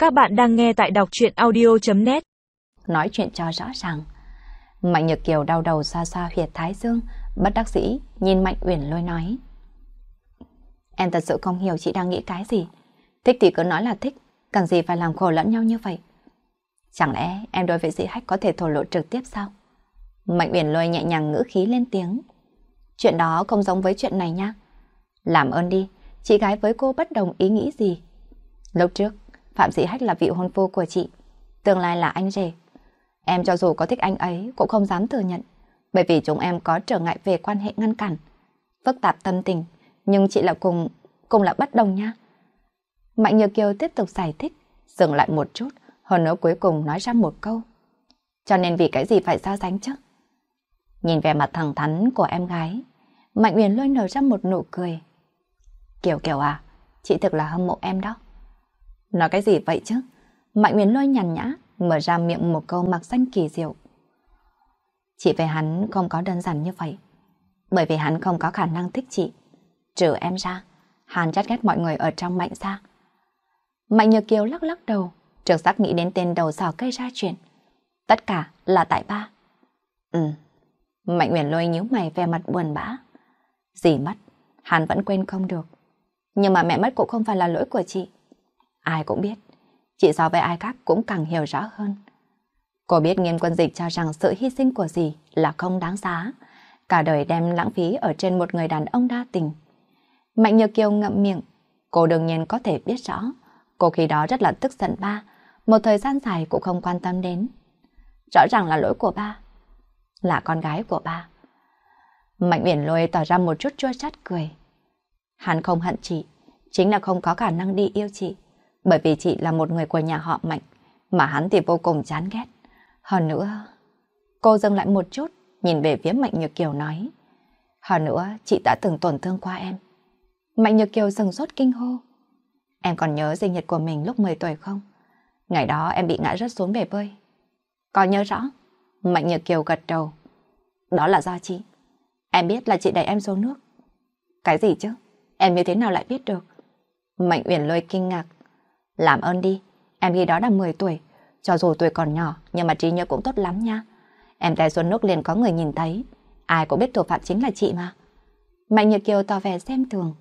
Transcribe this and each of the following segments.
Các bạn đang nghe tại đọc truyện audio.net. Nói chuyện cho rõ ràng. Mạnh Nhược Kiều đau đầu xoa xoa huyệt thái dương, bất đắc dĩ nhìn Mạnh Uyển Lôi nói: Em thật sự không hiểu chị đang nghĩ cái gì. Thích thì cứ nói là thích, cần gì phải làm khổ lẫn nhau như vậy. Chẳng lẽ em đối với dĩ hách có thể thổ lộ trực tiếp sao? Mạnh Uyển Lôi nhẹ nhàng ngữ khí lên tiếng: Chuyện đó không giống với chuyện này nha. Làm ơn đi, chị gái với cô bất đồng ý nghĩ gì? Lúc trước, Phạm Dĩ Hách là vị hôn phu của chị, tương lai là anh rể. Em cho dù có thích anh ấy cũng không dám thừa nhận, bởi vì chúng em có trở ngại về quan hệ ngăn cản, phức tạp tâm tình, nhưng chị là cùng là bất đồng nha. Mạnh Nhược Kiều tiếp tục giải thích, dừng lại một chút, hơn nữa cuối cùng nói ra một câu: Cho nên vì cái gì phải so sánh chứ? Nhìn vẻ mặt thẳng thắn của em gái, Mạnh Uyển Lôi nở ra một nụ cười. Kiều Kiều à, chị thực là hâm mộ em đó. Nói cái gì vậy chứ? Mạnh Uyển Lôi nhàn nhã mở ra miệng một câu mặc danh kỳ diệu. Chị về hắn không có đơn giản như vậy, bởi vì hắn không có khả năng thích chị. Trừ em ra, hắn chán ghét mọi người ở trong Mạnh gia. Mạnh Nhược Kiều lắc lắc đầu, trực giác nghĩ đến tên đầu sỏ gây ra chuyện. Tất cả là tại ba. Mạnh Uyển Lôi nhíu mày vẻ mặt buồn bã. Dì mất, hắn vẫn quên không được. Nhưng mà mẹ mất cũng không phải là lỗi của chị. Ai cũng biết, chị so với ai khác cũng càng hiểu rõ hơn. Cô biết Nghiêm Quân Dịch cho rằng sự hy sinh của dì là không đáng giá, cả đời đem lãng phí ở trên một người đàn ông đa tình. Mạnh Nhược Kiều ngậm miệng, cô đương nhiên có thể biết rõ, cô khi đó rất là tức giận ba, một thời gian dài cũng không quan tâm đến. Rõ ràng là lỗi của ba, là con gái của ba. Mạnh Uyển Lôi tỏ ra một chút chua chát cười. Hắn không hận chị, chính là không có khả năng đi yêu chị, bởi vì chị là một người của nhà họ Mạnh, mà hắn thì vô cùng chán ghét. Hơn nữa, cô dừng lại một chút, nhìn về phía Mạnh Nhược Kiều nói: Hơn nữa, chị đã từng tổn thương qua em. Mạnh Nhược Kiều sừng sốt kinh hô: Em còn nhớ sinh nhật của mình lúc 10 tuổi không? Ngày đó em bị ngã rớt xuống bể bơi. Có nhớ rõ? Mạnh Nhược Kiều gật đầu. Đó là do chị. Em biết là chị đẩy em xuống nước. Cái gì chứ? Em như thế nào lại biết được? Mạnh Uyển Lôi kinh ngạc. Làm ơn đi, em khi đó đã 10 tuổi, cho dù tuổi còn nhỏ nhưng mà trí nhớ cũng tốt lắm nha. Em té xuống nước liền có người nhìn thấy, ai cũng biết thủ phạm chính là chị mà. Mạnh Nhược Kiều tỏ vẻ xem thường.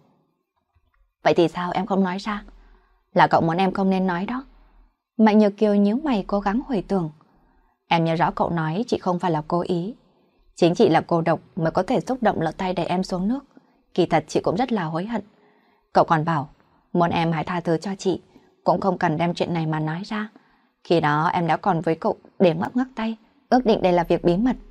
Vậy thì sao em không nói ra? Là cậu muốn em không nên nói đó. Mạnh Nhược Kiều nhíu mày cố gắng hồi tưởng. Em nhớ rõ cậu nói chị không phải là cố ý. Chính chị là cô độc mới có thể xúc động lỡ tay đẩy em xuống nước. Kỳ thật chị cũng rất là hối hận. Cậu còn bảo muốn em hãy tha thứ cho chị, cũng không cần đem chuyện này mà nói ra. Khi đó em đã còn với cậu để ngắc tay, ước định đây là việc bí mật.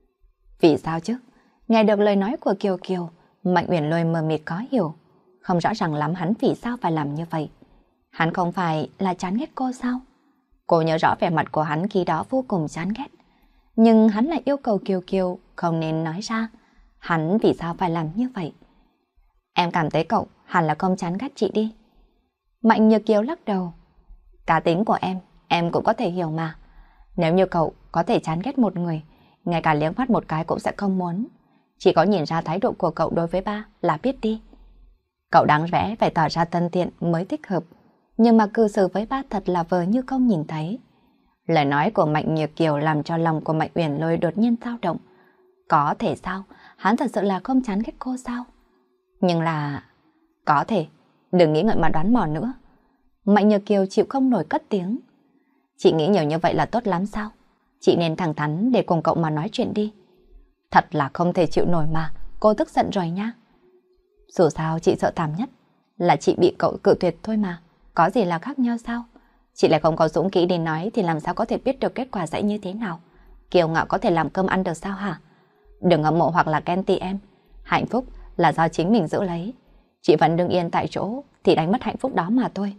Vì sao chứ? Nghe được lời nói của Kiều Kiều, Mạnh Uyển Lôi mờ mịt khó hiểu, không rõ ràng lắm hắn vì sao phải làm như vậy. Hắn không phải là chán ghét cô sao? Cô nhớ rõ vẻ mặt của hắn khi đó vô cùng chán ghét, nhưng hắn lại yêu cầu Kiều Kiều không nên nói ra. Hắn vì sao phải làm như vậy? Em cảm thấy cậu hẳn là không chán ghét chị đi. Mạnh Nhược Kiều lắc đầu. Cá tính của em cũng có thể hiểu mà. Nếu như cậu có thể chán ghét một người, ngay cả liếc mắt một cái cũng sẽ không muốn. Chỉ có nhìn ra thái độ của cậu đối với ba là biết đi. Cậu đáng lẽ phải tỏ ra thân thiện mới thích hợp, nhưng mà cư xử với ba thật là vờ như không nhìn thấy. Lời nói của Mạnh Nhược Kiều làm cho lòng của Mạnh Uyển Lôi đột nhiên dao động. Có thể sao? Hắn thật sự là không chán ghét cô sao? Nhưng là... Có thể, đừng nghĩ ngợi mà đoán mò nữa. Mạnh Nhược Kiều chịu không nổi cất tiếng. Chị nghĩ nhiều như vậy là tốt lắm sao? Chị nên thẳng thắn để cùng cậu mà nói chuyện đi. Thật là không thể chịu nổi mà, cô tức giận rồi nha. Dù sao chị sợ thảm nhất là chị bị cậu cự tuyệt thôi mà. Có gì là khác nhau sao? Chị lại không có dũng khí để nói thì làm sao có thể biết được kết quả sẽ như thế nào? Kiều ngạo có thể làm cơm ăn được sao hả? Đừng hâm mộ hoặc là ghen tị em. Hạnh phúc là do chính mình giữ lấy. Chị vẫn đứng yên tại chỗ thì đánh mất hạnh phúc đó mà thôi.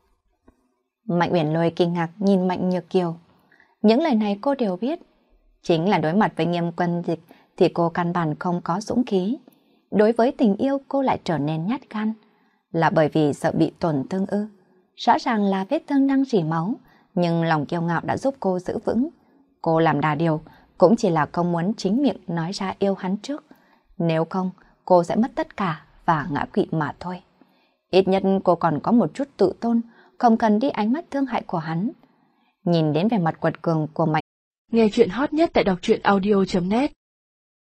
Mạnh Uyển Lôi kinh ngạc nhìn Mạnh Nhược Kiều. Những lời này cô đều biết. Chính là đối mặt với Nghiêm Quân Dịch thì cô căn bản không có dũng khí. Đối với tình yêu cô lại trở nên nhát gan. Là bởi vì sợ bị tổn thương ư? Rõ ràng là vết thương đang rỉ máu, nhưng lòng kiêu ngạo đã giúp cô giữ vững. Cô làm đà điều cũng chỉ là không muốn chính miệng nói ra yêu hắn trước. Nếu không, cô sẽ mất tất cả và ngã quỵ mà thôi. Ít nhất cô còn có một chút tự tôn, không cần đi ánh mắt thương hại của hắn. Nhìn đến vẻ mặt quật cường của Mạnh. Nghe chuyện hot nhất tại đọc truyện audio.net